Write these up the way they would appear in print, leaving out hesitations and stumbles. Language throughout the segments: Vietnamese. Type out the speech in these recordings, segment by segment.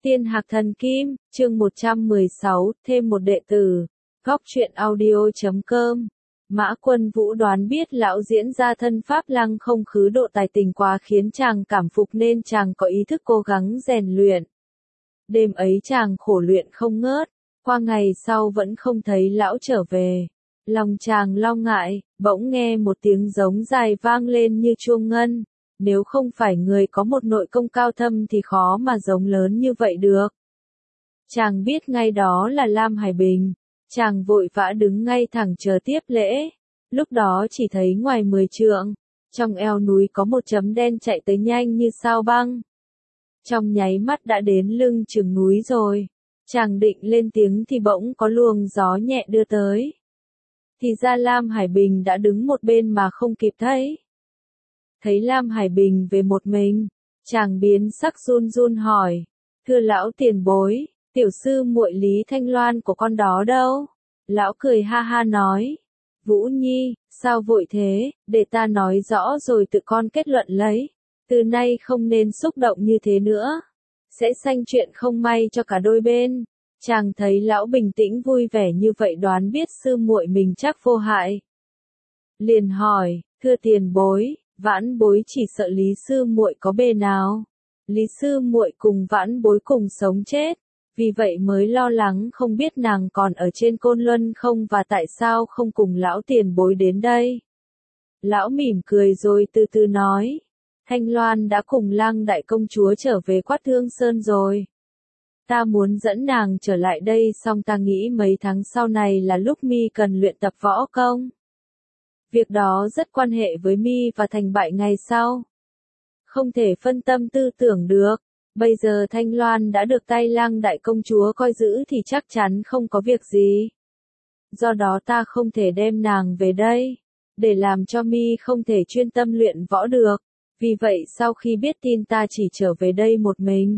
Tiên Hạc Thần Kim, chương 116, thêm một đệ tử. Góc truyện audio.com. Mã Quân Vũ đoán biết lão diễn ra thân pháp lăng không khứ độ tài tình quá khiến chàng cảm phục nên chàng có ý thức cố gắng rèn luyện. Đêm ấy chàng khổ luyện không ngớt, qua ngày sau vẫn không thấy lão trở về. Lòng chàng lo ngại, bỗng nghe một tiếng giống dài vang lên như chuông ngân. Nếu không phải người có một nội công cao thâm thì khó mà giống lớn như vậy được. Chàng biết ngay đó là Lam Hải Bình. Chàng vội vã đứng ngay thẳng chờ tiếp lễ. Lúc đó chỉ thấy ngoài 10 trượng, trong eo núi có một chấm đen chạy tới nhanh như sao băng. Trong nháy mắt đã đến lưng chừng núi rồi. Chàng định lên tiếng thì bỗng có luồng gió nhẹ đưa tới. Thì ra Lam Hải Bình đã đứng một bên mà không kịp thấy. Thấy Lam Hải Bình về một mình, chàng biến sắc run run hỏi, thưa lão tiền bối, tiểu sư muội Lý Thanh Loan của con đó đâu? Lão cười ha ha nói, Vũ Nhi, sao vội thế, để ta nói rõ rồi tự con kết luận lấy, từ nay không nên xúc động như thế nữa, sẽ sanh chuyện không may cho cả đôi bên. Chàng thấy lão bình tĩnh vui vẻ như vậy đoán biết sư muội mình chắc vô hại. Liền hỏi, thưa tiền bối, vãn bối chỉ sợ Lý sư muội có bề nào. Lý sư muội cùng vãn bối cùng sống chết, vì vậy mới lo lắng không biết nàng còn ở trên Côn Luân không và tại sao không cùng lão tiền bối đến đây. Lão mỉm cười rồi từ từ nói, Thanh Loan đã cùng Lăng đại công chúa trở về Quát Thương Sơn rồi. Ta muốn dẫn nàng trở lại đây xong ta nghĩ mấy tháng sau này là lúc mi cần luyện tập võ công. Việc đó rất quan hệ với mi và thành bại ngày sau. Không thể phân tâm tư tưởng được. Bây giờ Thanh Loan đã được tay Lăng đại công chúa coi giữ thì chắc chắn không có việc gì. Do đó ta không thể đem nàng về đây, để làm cho mi không thể chuyên tâm luyện võ được. Vì vậy sau khi biết tin ta chỉ trở về đây một mình.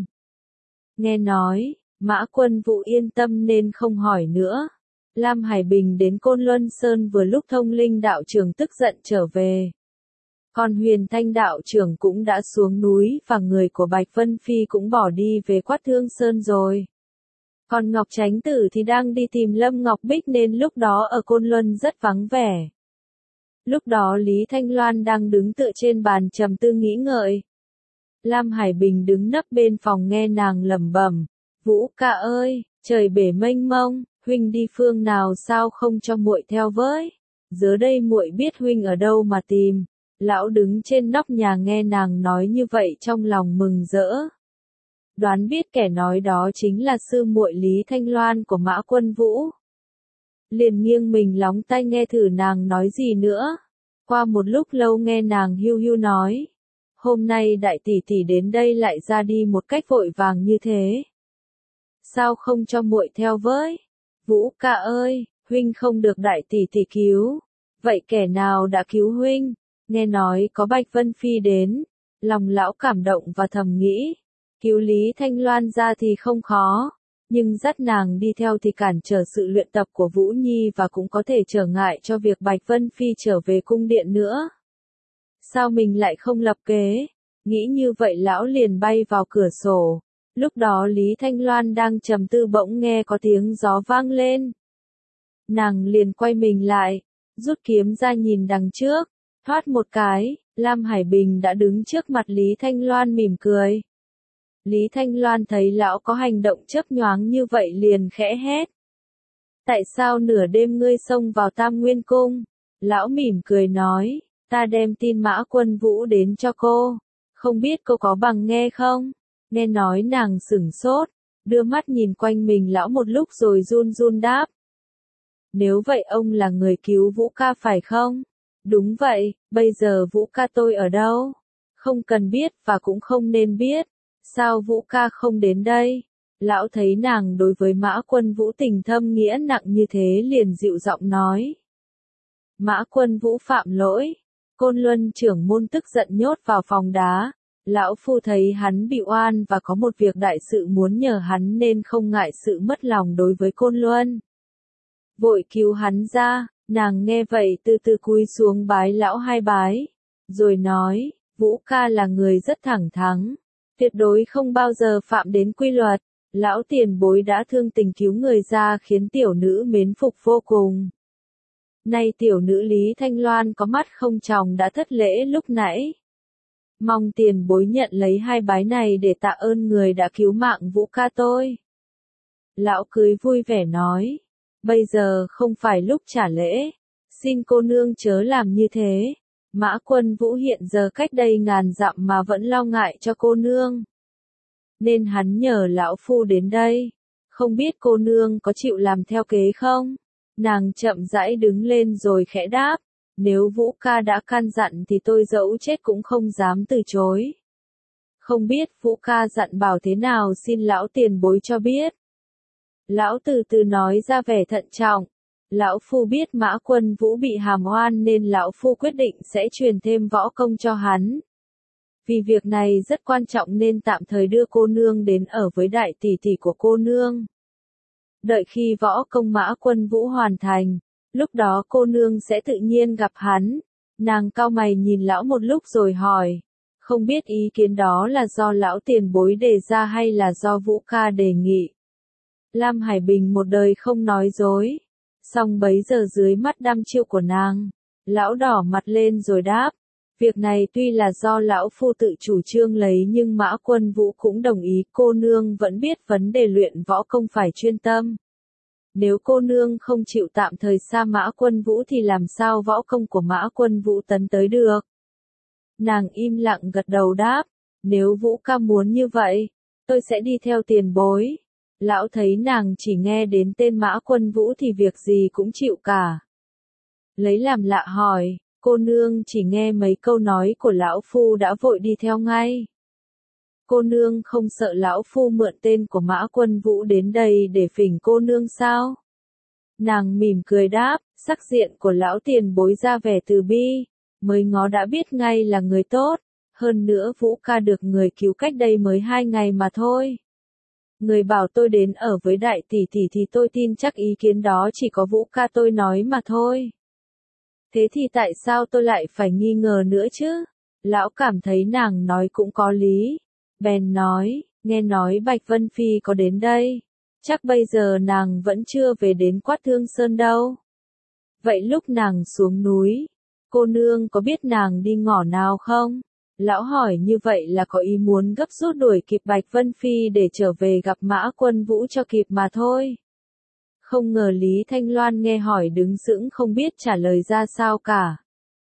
Nghe nói, Mã Quân Vũ yên tâm nên không hỏi nữa. Lam Hải Bình đến Côn Luân Sơn vừa lúc Thông Linh đạo trưởng tức giận trở về. Còn Huyền Thanh đạo trưởng cũng đã xuống núi và người của Bạch Vân Phi cũng bỏ đi về Quát Thương Sơn rồi. Còn Ngọc Chánh Tử thì đang đi tìm Lâm Ngọc Bích nên lúc đó ở Côn Luân rất vắng vẻ. Lúc đó Lý Thanh Loan đang đứng tựa trên bàn trầm tư nghĩ ngợi. Lam Hải Bình đứng nấp bên phòng nghe nàng lẩm bẩm, Vũ ca ơi, trời bể mênh mông, huynh đi phương nào sao không cho muội theo với? Giờ đây muội biết huynh ở đâu mà tìm. Lão đứng trên nóc nhà nghe nàng nói như vậy trong lòng mừng rỡ. Đoán biết kẻ nói đó chính là sư muội Lý Thanh Loan của Mã Quân Vũ. Liền nghiêng mình lóng tai nghe thử nàng nói gì nữa. Qua một lúc lâu nghe nàng hiu hiu nói, hôm nay đại tỷ tỷ đến đây lại ra đi một cách vội vàng như thế. Sao không cho muội theo với? Vũ ca ơi, huynh không được đại tỷ tỷ cứu. Vậy kẻ nào đã cứu huynh? Nghe nói có Bạch Vân Phi đến, lòng lão cảm động và thầm nghĩ, cứu Lý Thanh Loan ra thì không khó, nhưng dắt nàng đi theo thì cản trở sự luyện tập của Vũ Nhi và cũng có thể trở ngại cho việc Bạch Vân Phi trở về cung điện nữa. Sao mình lại không lập kế? Nghĩ như vậy lão liền bay vào cửa sổ. Lúc đó Lý Thanh Loan đang trầm tư bỗng nghe có tiếng gió vang lên. Nàng liền quay mình lại, rút kiếm ra nhìn đằng trước, thoát một cái, Lam Hải Bình đã đứng trước mặt Lý Thanh Loan mỉm cười. Lý Thanh Loan thấy lão có hành động chớp nhoáng như vậy liền khẽ hét. Tại sao nửa đêm ngươi xông vào Tam Nguyên Cung? Lão mỉm cười nói, ta đem tin Mã Quân Vũ đến cho cô, không biết cô có bằng nghe không? Nghe nói nàng sửng sốt, đưa mắt nhìn quanh mình lão một lúc rồi run run đáp. Nếu vậy ông là người cứu Vũ ca phải không? Đúng vậy, bây giờ Vũ ca tôi ở đâu? Không cần biết và cũng không nên biết. Sao Vũ ca không đến đây? Lão thấy nàng đối với Mã Quân Vũ tình thâm nghĩa nặng như thế liền dịu giọng nói. Mã Quân Vũ phạm lỗi. Côn Luân trưởng môn tức giận nhốt vào phòng đá. Lão phu thấy hắn bị oan và có một việc đại sự muốn nhờ hắn nên không ngại sự mất lòng đối với Côn Luân. Vội cứu hắn ra, nàng nghe vậy từ từ cúi xuống bái lão hai bái. Rồi nói, Vũ ca là người rất thẳng thắn, tuyệt đối không bao giờ phạm đến quy luật. Lão tiền bối đã thương tình cứu người ra khiến tiểu nữ mến phục vô cùng. Nay tiểu nữ Lý Thanh Loan có mắt không tròng đã thất lễ lúc nãy. Mong tiền bối nhận lấy hai bái này để tạ ơn người đã cứu mạng Vũ ca tôi. Lão cưới vui vẻ nói. Bây giờ không phải lúc trả lễ. Xin cô nương chớ làm như thế. Mã Quân Vũ hiện giờ cách đây ngàn dặm mà vẫn lo ngại cho cô nương. Nên hắn nhờ lão phu đến đây. Không biết cô nương có chịu làm theo kế không? Nàng chậm rãi đứng lên rồi khẽ đáp. Nếu Vũ ca đã can dặn thì tôi dẫu chết cũng không dám từ chối. Không biết Vũ ca dặn bảo thế nào xin lão tiền bối cho biết. Lão từ từ nói ra vẻ thận trọng. Lão phu biết Mã Quân Vũ bị hàm oan nên lão phu quyết định sẽ truyền thêm võ công cho hắn. Vì việc này rất quan trọng nên tạm thời đưa cô nương đến ở với đại tỷ tỷ của cô nương. Đợi khi võ công Mã Quân Vũ hoàn thành, lúc đó cô nương sẽ tự nhiên gặp hắn. Nàng cau mày nhìn lão một lúc rồi hỏi. Không biết ý kiến đó là do lão tiền bối đề ra hay là do Vũ ca đề nghị. Lam Hải Bình một đời không nói dối. Xong bấy giờ dưới mắt đăm chiêu của nàng, lão đỏ mặt lên rồi đáp. Việc này tuy là do lão phu tự chủ trương lấy nhưng Mã Quân Vũ cũng đồng ý, cô nương vẫn biết vấn đề luyện võ công phải chuyên tâm. Nếu cô nương không chịu tạm thời xa Mã Quân Vũ thì làm sao võ công của Mã Quân Vũ tấn tới được? Nàng im lặng gật đầu đáp, nếu Vũ ca muốn như vậy, tôi sẽ đi theo tiền bối. Lão thấy nàng chỉ nghe đến tên Mã Quân Vũ thì việc gì cũng chịu cả. Lấy làm lạ hỏi, cô nương chỉ nghe mấy câu nói của lão phu đã vội đi theo ngay. Cô nương không sợ lão phu mượn tên của Mã Quân Vũ đến đây để phỉnh cô nương sao? Nàng mỉm cười đáp, sắc diện của lão tiền bối ra vẻ từ bi, mới ngó đã biết ngay là người tốt, hơn nữa Vũ ca được người cứu cách đây mới 2 ngày mà thôi. Người bảo tôi đến ở với đại tỷ tỷ thì tôi tin chắc ý kiến đó chỉ có Vũ ca tôi nói mà thôi. Thế thì tại sao tôi lại phải nghi ngờ nữa chứ? Lão cảm thấy nàng nói cũng có lý. Bèn nói, nghe nói Bạch Vân Phi có đến đây. Chắc bây giờ nàng vẫn chưa về đến Quát Thương Sơn đâu. Vậy lúc nàng xuống núi, cô nương có biết nàng đi ngõ nào không? Lão hỏi như vậy là có ý muốn gấp rút đuổi kịp Bạch Vân Phi để trở về gặp Mã Quân Vũ cho kịp mà thôi. Không ngờ Lý Thanh Loan nghe hỏi đứng sững không biết trả lời ra sao cả.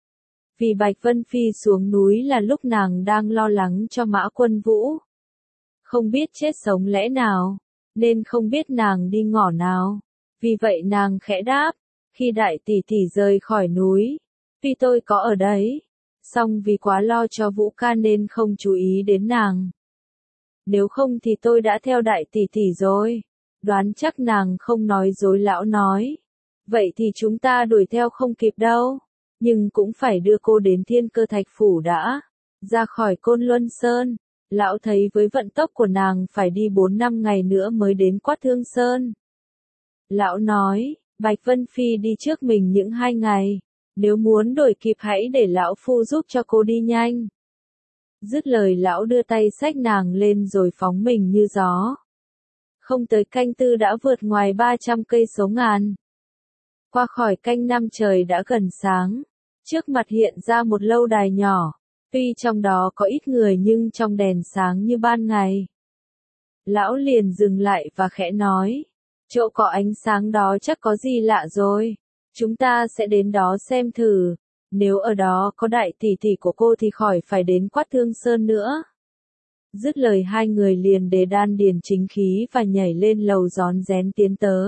Vì Bạch Vân Phi xuống núi là lúc nàng đang lo lắng cho Mã Quân Vũ. Không biết chết sống lẽ nào, nên không biết nàng đi ngõ nào. Vì vậy nàng khẽ đáp, khi đại tỷ tỷ rời khỏi núi, tuy tôi có ở đấy, song vì quá lo cho Vũ ca nên không chú ý đến nàng. Nếu không thì tôi đã theo đại tỷ tỷ rồi. Đoán chắc nàng không nói dối, lão nói. Vậy thì chúng ta đuổi theo không kịp đâu. Nhưng cũng phải đưa cô đến Thiên Cơ Thạch Phủ đã. Ra khỏi Côn Luân Sơn. Lão thấy với vận tốc của nàng phải đi 4-5 ngày nữa mới đến Quát Thương Sơn. Lão nói, Bạch Vân Phi đi trước mình những 2 ngày. Nếu muốn đuổi kịp hãy để lão phu giúp cho cô đi nhanh. Dứt lời lão đưa tay xách nàng lên rồi phóng mình như gió. Không tới canh tư đã vượt ngoài 300 cây số ngàn. Qua khỏi canh 5 trời đã gần sáng. Trước mặt hiện ra một lâu đài nhỏ. Tuy trong đó có ít người nhưng trong đèn sáng như ban ngày. Lão liền dừng lại và khẽ nói. Chỗ có ánh sáng đó chắc có gì lạ rồi. Chúng ta sẽ đến đó xem thử. Nếu ở đó có đại tỷ tỷ của cô thì khỏi phải đến Quát Thương Sơn nữa. Dứt lời hai người liền đề đan điền chính khí và nhảy lên lầu rón rén tiến tớ.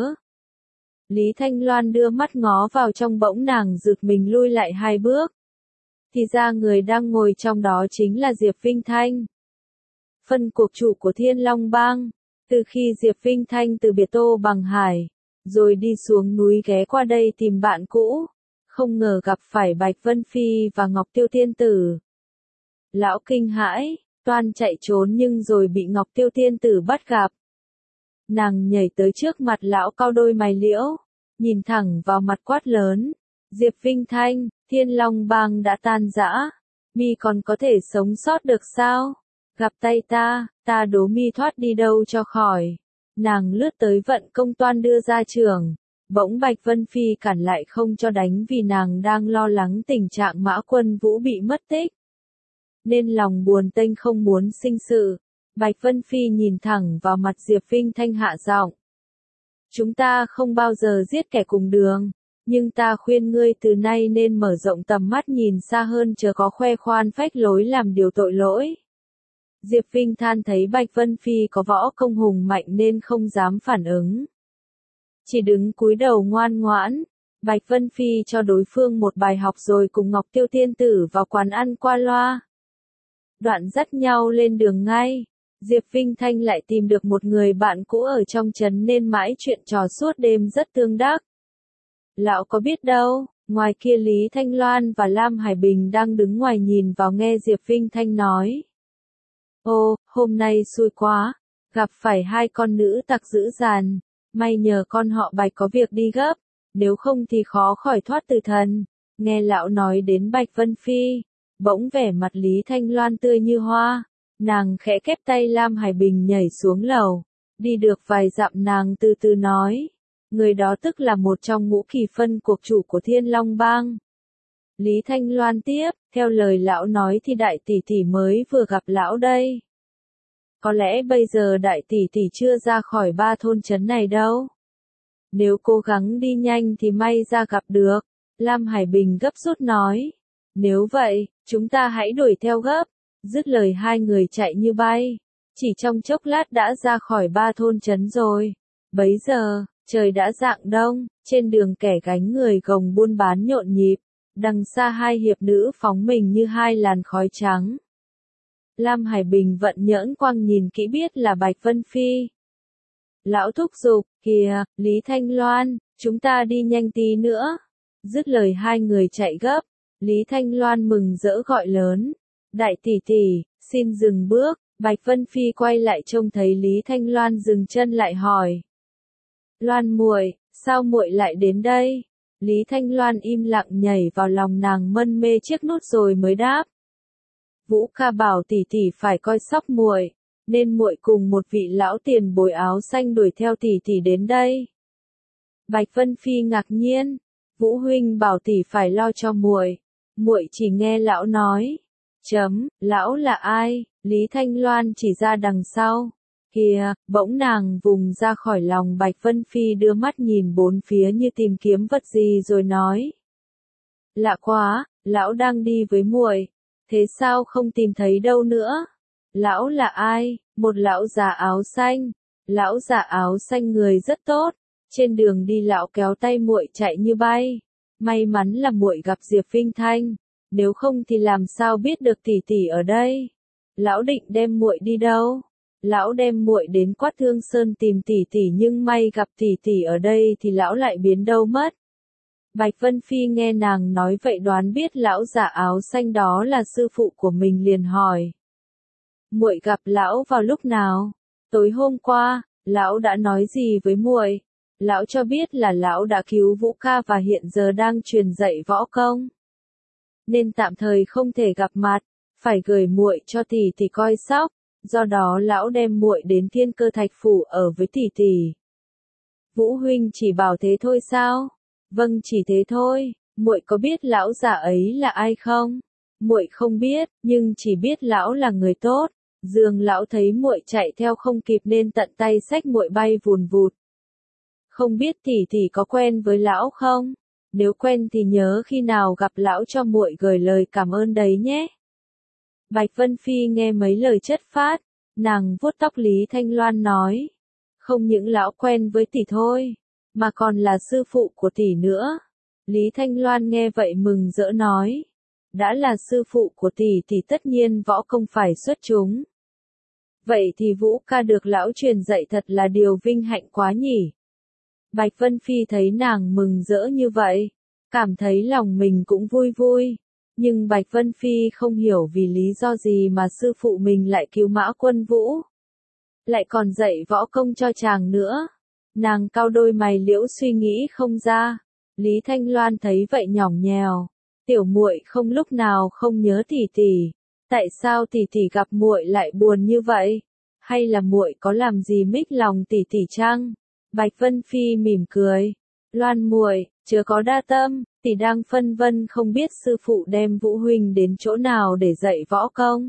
Lý Thanh Loan đưa mắt ngó vào trong bỗng nàng giựt mình lui lại 2 bước. Thì ra người đang ngồi trong đó chính là Diệp Vinh Thanh. Phân cuộc chủ của Thiên Long Bang. Từ khi Diệp Vinh Thanh từ biệt Tô Bằng Hải, rồi đi xuống núi ghé qua đây tìm bạn cũ, không ngờ gặp phải Bạch Vân Phi và Ngọc Tiêu Tiên Tử. Lão kinh hãi, toan chạy trốn nhưng rồi bị Ngọc Tiêu Tiên Tử bắt gặp. Nàng nhảy tới trước mặt lão cau đôi mày liễu, nhìn thẳng vào mặt quát lớn. Diệp Vinh Thanh, Thiên Long Bang đã tan rã, mi còn có thể sống sót được sao? Gặp tay ta đố mi thoát đi đâu cho khỏi. Nàng lướt tới vận công toan đưa ra trường, bỗng Bạch Vân Phi cản lại không cho đánh vì nàng đang lo lắng tình trạng Mã Quân Vũ bị mất tích. Nên lòng buồn tênh không muốn sinh sự, Bạch Vân Phi nhìn thẳng vào mặt Diệp Vinh Thanh hạ giọng. Chúng ta không bao giờ giết kẻ cùng đường, nhưng ta khuyên ngươi từ nay nên mở rộng tầm mắt nhìn xa hơn chớ có khoe khoan phách lối làm điều tội lỗi. Diệp Vinh than thấy Bạch Vân Phi có võ công hùng mạnh nên không dám phản ứng. Chỉ đứng cúi đầu ngoan ngoãn, Bạch Vân Phi cho đối phương một bài học rồi cùng Ngọc Tiêu Tiên Tử vào quán ăn qua loa. Đoạn dắt nhau lên đường ngay, Diệp Vinh Thanh lại tìm được một người bạn cũ ở trong trấn nên mãi chuyện trò suốt đêm rất tương đắc. Lão có biết đâu, ngoài kia Lý Thanh Loan và Lam Hải Bình đang đứng ngoài nhìn vào nghe Diệp Vinh Thanh nói. Ô, hôm nay xui quá, gặp phải hai con nữ tặc dữ dằn, may nhờ con họ Bạch có việc đi gấp, nếu không thì khó khỏi thoát tử thần. Nghe lão nói đến Bạch Vân Phi, bỗng vẻ mặt Lý Thanh Loan tươi như hoa, nàng khẽ kép tay Lam Hải Bình nhảy xuống lầu, đi được vài dặm nàng từ từ nói, người đó tức là một trong ngũ kỳ phân cuộc chủ của Thiên Long Bang. Lý Thanh Loan tiếp, theo lời lão nói thì đại tỷ tỷ mới vừa gặp lão đây. Có lẽ bây giờ đại tỷ tỷ chưa ra khỏi 3 thôn trấn này đâu. Nếu cố gắng đi nhanh thì may ra gặp được, Lam Hải Bình gấp rút nói. Nếu vậy, chúng ta hãy đuổi theo gấp. Dứt lời hai người chạy như bay, chỉ trong chốc lát đã ra khỏi 3 thôn trấn rồi. Bấy giờ, trời đã rạng đông, trên đường kẻ gánh người gồng buôn bán nhộn nhịp, đằng xa hai hiệp nữ phóng mình như hai làn khói trắng. Lam Hải Bình vận nhỡn quang nhìn kỹ biết là Bạch Vân Phi. Lão thúc giục, kìa, Lý Thanh Loan, chúng ta đi nhanh tí nữa. Dứt lời hai người chạy gấp, Lý Thanh Loan mừng rỡ gọi lớn. Đại tỷ tỷ, xin dừng bước. Bạch Vân Phi quay lại trông thấy Lý Thanh Loan dừng chân lại hỏi. Loan muội, sao muội lại đến đây? Lý Thanh Loan im lặng nhảy vào lòng nàng mân mê chiếc nút rồi mới đáp. Vũ ca bảo tỷ tỷ phải coi sóc muội, nên muội cùng một vị lão tiền bối áo xanh đuổi theo tỷ tỷ đến đây. Bạch Vân Phi ngạc nhiên, Vũ huynh bảo tỷ phải lo cho muội, muội chỉ nghe lão nói. Lão là ai? Lý Thanh Loan chỉ ra đằng sau. Kìa, bỗng nàng vùng ra khỏi lòng Bạch Vân Phi đưa mắt nhìn bốn phía như tìm kiếm vật gì rồi nói. Lạ quá, lão đang đi với muội, thế sao không tìm thấy đâu nữa? Lão là ai? Một lão già áo xanh. Lão già áo xanh người rất tốt, trên đường đi lão kéo tay muội chạy như bay. May mắn là muội gặp Diệp Vinh Thanh, nếu không thì làm sao biết được tỷ tỷ ở đây? Lão định đem muội đi đâu? Lão đem muội đến Quát Thương Sơn tìm tỷ tỷ nhưng may gặp tỷ tỷ ở đây thì lão lại biến đâu mất. Bạch Vân Phi nghe nàng nói vậy đoán biết lão già áo xanh đó là sư phụ của mình liền hỏi. Muội gặp lão vào lúc nào? Tối hôm qua, lão đã nói gì với muội? Lão cho biết là lão đã cứu Vũ ca và hiện giờ đang truyền dạy võ công, nên tạm thời không thể gặp mặt, phải gửi muội cho tỷ tỷ coi sóc, do đó lão đem muội đến Thiên Cơ Thạch phủ ở với tỷ tỷ. Vũ huynh chỉ bảo thế thôi sao? Vâng, chỉ thế thôi. Muội có biết lão già ấy là ai không? Muội không biết, nhưng chỉ biết lão là người tốt. Dường lão thấy muội chạy theo không kịp nên tận tay xách muội bay vùn vụt. Không biết tỷ tỷ có quen với lão không? Nếu quen thì nhớ khi nào gặp lão cho muội gửi lời cảm ơn đấy nhé. Bạch Vân Phi nghe mấy lời chất phác, nàng vuốt tóc Lý Thanh Loan nói. Không những lão quen với tỷ thôi, mà còn là sư phụ của tỷ nữa. Lý Thanh Loan nghe vậy mừng rỡ nói. Đã là sư phụ của tỷ thì tất nhiên võ công phải xuất chúng. Vậy thì Vũ ca được lão truyền dạy thật là điều vinh hạnh quá nhỉ. Bạch Vân Phi thấy nàng mừng rỡ như vậy, cảm thấy lòng mình cũng vui vui. Nhưng Bạch Vân Phi không hiểu vì lý do gì mà sư phụ mình lại cứu Mã Quân Vũ. Lại còn dạy võ công cho chàng nữa. Nàng cau đôi mày liễu suy nghĩ không ra. Lý Thanh Loan thấy vậy nhỏng nhèo. Tiểu muội không lúc nào không nhớ tỷ tỷ. Tại sao tỷ tỷ gặp muội lại buồn như vậy? Hay là muội có làm gì mích lòng tỷ tỷ chăng? Bạch Vân Phi mỉm cười. Loan muội, chớ có đa tâm, tỷ đang phân vân không biết sư phụ đem Vũ huynh đến chỗ nào để dạy võ công.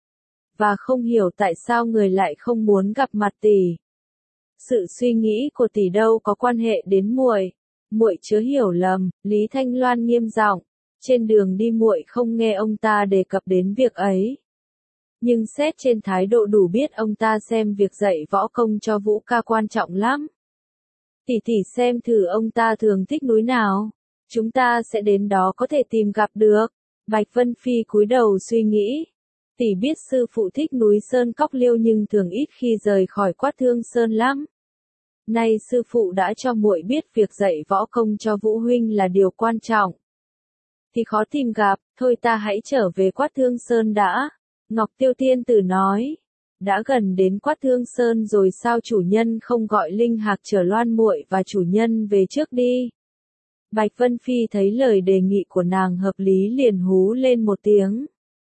Và không hiểu tại sao người lại không muốn gặp mặt tỷ. Sự suy nghĩ của tỷ đâu có quan hệ đến muội. Muội chớ hiểu lầm, Lý Thanh Loan nghiêm giọng. Trên đường đi muội không nghe ông ta đề cập đến việc ấy. Nhưng xét trên thái độ đủ biết ông ta xem việc dạy võ công cho Vũ ca quan trọng lắm. Tỷ tỷ xem thử ông ta thường thích núi nào. Chúng ta sẽ đến đó có thể tìm gặp được. Bạch Vân Phi cúi đầu suy nghĩ. Tỷ biết sư phụ thích núi Sơn Cốc Liêu nhưng thường ít khi rời khỏi Quát Thương Sơn lắm. Nay sư phụ đã cho muội biết việc dạy võ công cho Vũ huynh là điều quan trọng. Thì khó tìm gặp, thôi ta hãy trở về Quát Thương Sơn đã. Ngọc Tiêu Tiên Tử nói. Đã gần đến Quát Thương Sơn rồi sao chủ nhân không gọi Linh Hạc chở Loan muội và chủ nhân về trước đi. Bạch Vân Phi thấy lời đề nghị của nàng hợp lý liền hú lên một tiếng.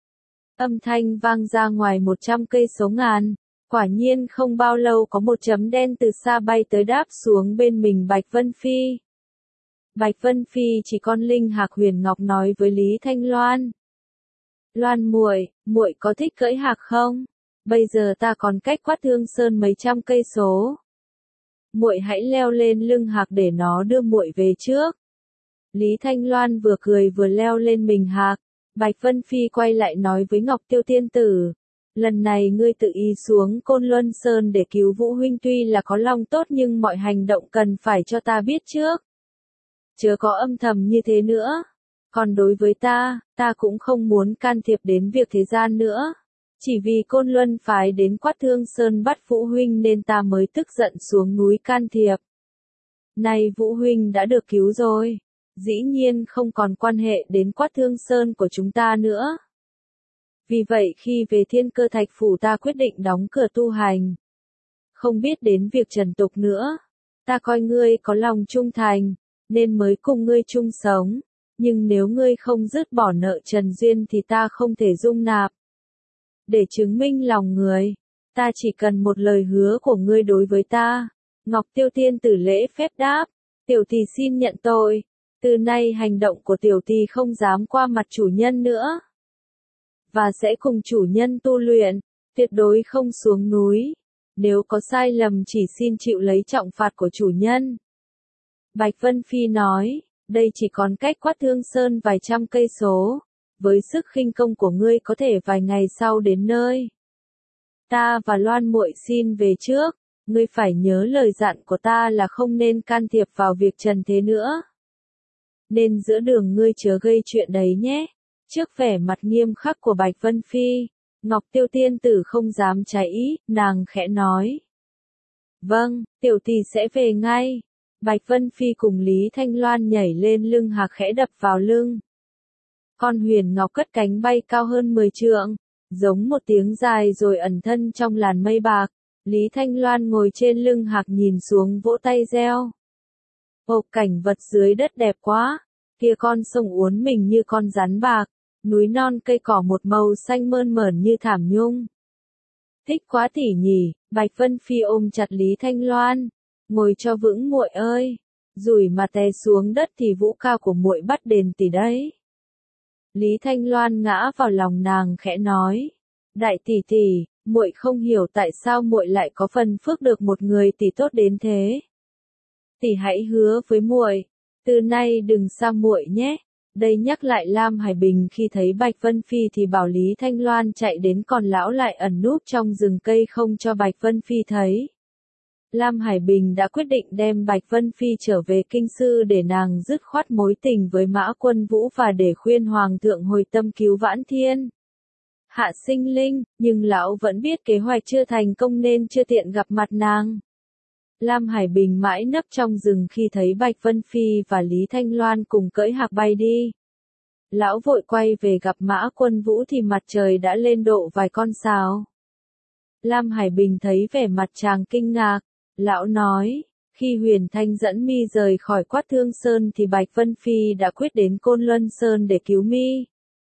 Âm thanh vang ra ngoài 100 cây số ngàn. Quả nhiên không bao lâu có một chấm đen từ xa bay tới đáp xuống bên mình Bạch Vân Phi. Bạch Vân Phi chỉ con Linh Hạc Huyền Ngọc nói với Lý Thanh Loan. Loan muội, muội có thích cưỡi hạc không? Bây giờ ta còn cách Quát Thương Sơn mấy trăm cây số. Muội hãy leo lên lưng hạc để nó đưa muội về trước. Lý Thanh Loan vừa cười vừa leo lên mình hạc. Bạch Vân Phi quay lại nói với Ngọc Tiêu Tiên Tử. Lần này ngươi tự ý xuống Côn Luân Sơn để cứu Vũ huynh tuy là có lòng tốt nhưng mọi hành động cần phải cho ta biết trước. Chớ có âm thầm như thế nữa. Còn đối với ta cũng không muốn can thiệp đến việc thế gian nữa. Chỉ vì Côn Luân phái đến Quát Thương Sơn bắt Vũ huynh nên ta mới tức giận xuống núi can thiệp. Nay Vũ huynh đã được cứu rồi. Dĩ nhiên không còn quan hệ đến Quát Thương Sơn của chúng ta nữa. Vì vậy khi về Thiên Cơ Thạch Phủ ta quyết định đóng cửa tu hành. Không biết đến việc trần tục nữa. Ta coi ngươi có lòng trung thành, nên mới cùng ngươi chung sống. Nhưng nếu ngươi không dứt bỏ nợ trần duyên thì ta không thể dung nạp. Để chứng minh lòng người, ta chỉ cần một lời hứa của ngươi đối với ta. Ngọc Tiêu Tiên Tử lễ phép đáp. Tiểu tỷ xin nhận tội. Từ nay hành động của tiểu tỷ không dám qua mặt chủ nhân nữa. Và sẽ cùng chủ nhân tu luyện, tuyệt đối không xuống núi. Nếu có sai lầm chỉ xin chịu lấy trọng phạt của chủ nhân. Bạch Vân Phi nói, đây chỉ còn cách Quát Thương Sơn vài trăm cây số. Với sức khinh công của ngươi có thể vài ngày sau đến nơi. Ta và Loan muội xin về trước. Ngươi phải nhớ lời dặn của ta là không nên can thiệp vào việc trần thế nữa. Nên giữa đường ngươi chớ gây chuyện đấy nhé. Trước vẻ mặt nghiêm khắc của Bạch Vân Phi, Ngọc Tiêu Tiên Tử không dám trái ý, nàng khẽ nói. Vâng, tiểu tỷ sẽ về ngay. Bạch Vân Phi cùng Lý Thanh Loan nhảy lên lưng hạc khẽ đập vào lưng. Con huyền ngọc cất cánh bay cao hơn 10 trượng, giống một tiếng dài rồi ẩn thân trong làn mây bạc. Lý Thanh Loan ngồi trên lưng hạc nhìn xuống vỗ tay reo. Ồ, cảnh vật dưới đất đẹp quá, kia con sông uốn mình như con rắn bạc, núi non cây cỏ một màu xanh mơn mởn như thảm nhung. Thích quá tỷ nhỉ, Bạch Vân Phi ôm chặt Lý Thanh Loan, ngồi cho vững muội ơi, rủi mà té xuống đất thì vũ cao của muội bắt đền tỷ đấy. Lý Thanh Loan ngã vào lòng nàng khẽ nói, đại tỷ tỷ, muội không hiểu tại sao muội lại có phần phước được một người tỷ tốt đến thế. Tỷ hãy hứa với muội, từ nay đừng xa muội nhé. Đây nhắc lại Lam Hải Bình khi thấy Bạch Vân Phi thì bảo Lý Thanh Loan chạy đến còn lão lại ẩn núp trong rừng cây không cho Bạch Vân Phi thấy. Lam Hải Bình đã quyết định đem Bạch Vân Phi trở về kinh sư để nàng dứt khoát mối tình với Mã Quân Vũ và để khuyên Hoàng thượng hồi tâm cứu Vãn Thiên. Hạ Sinh Linh, nhưng lão vẫn biết kế hoạch chưa thành công nên chưa tiện gặp mặt nàng. Lam Hải Bình mãi nấp trong rừng khi thấy Bạch Vân Phi và Lý Thanh Loan cùng cưỡi hạc bay đi. Lão vội quay về gặp Mã Quân Vũ thì mặt trời đã lên độ vài con sao. Lam Hải Bình thấy vẻ mặt chàng kinh ngạc. Lão nói, khi Huyền Thanh dẫn mi rời khỏi Quát Thương Sơn thì Bạch Vân Phi đã quyết đến Côn Luân Sơn để cứu mi.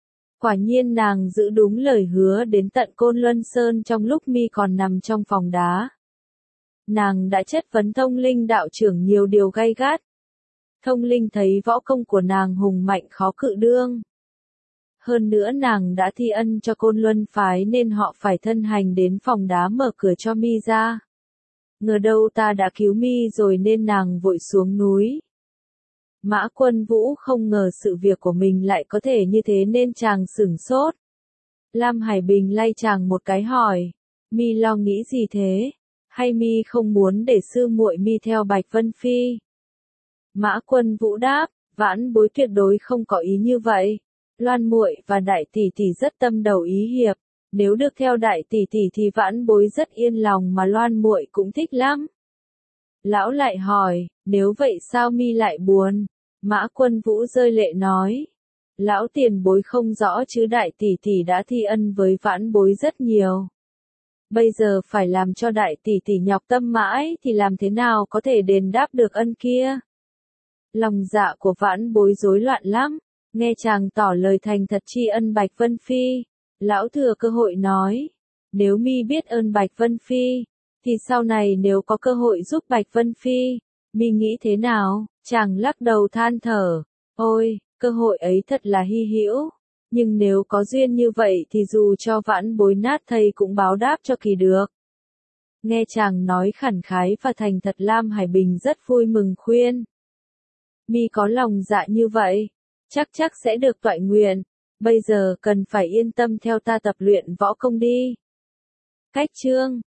Quả nhiên nàng giữ đúng lời hứa đến tận Côn Luân Sơn trong lúc mi còn nằm trong phòng đá. Nàng đã chất vấn Thông Linh đạo trưởng nhiều điều gay gắt. Thông Linh thấy võ công của nàng hùng mạnh khó cự đương. Hơn nữa nàng đã thi ân cho Côn Luân phái nên họ phải thân hành đến phòng đá mở cửa cho mi ra. Ngờ đâu ta đã cứu mi rồi nên nàng vội xuống núi. Mã Quân Vũ không ngờ sự việc của mình lại có thể như thế nên chàng sửng sốt. Lam Hải Bình lay chàng một cái hỏi, mi lo nghĩ gì thế? Hay mi không muốn để sư muội mi theo Bạch Vân Phi? Mã Quân Vũ đáp, vãn bối tuyệt đối không có ý như vậy. Loan muội và đại tỷ tỷ rất tâm đầu ý hiệp, nếu được theo đại tỷ tỷ thì vãn bối rất yên lòng mà Loan muội cũng thích lắm. Lão lại hỏi, nếu vậy sao mi lại buồn? Mã Quân Vũ rơi lệ nói, lão tiền bối không rõ chứ đại tỷ tỷ đã thi ân với vãn bối rất nhiều. Bây giờ phải làm cho đại tỷ tỷ nhọc tâm mãi thì làm thế nào có thể đền đáp được ân kia? Lòng dạ của vãn bối rối loạn lắm, nghe chàng tỏ lời thành thật tri ân Bạch Vân Phi, lão thừa cơ hội nói, nếu mi biết ơn Bạch Vân Phi, thì sau này nếu có cơ hội giúp Bạch Vân Phi, mi nghĩ thế nào? Chàng lắc đầu than thở, ôi, cơ hội ấy thật là hy hữu, nhưng nếu có duyên như vậy thì dù cho vãn bối nát thây cũng báo đáp cho kỳ được. Nghe chàng nói khẳng khái và thành thật Lam Hải Bình rất vui mừng khuyên. Mi có lòng dạ như vậy, chắc sẽ được toại nguyện, bây giờ cần phải yên tâm theo ta tập luyện võ công đi. Cách chương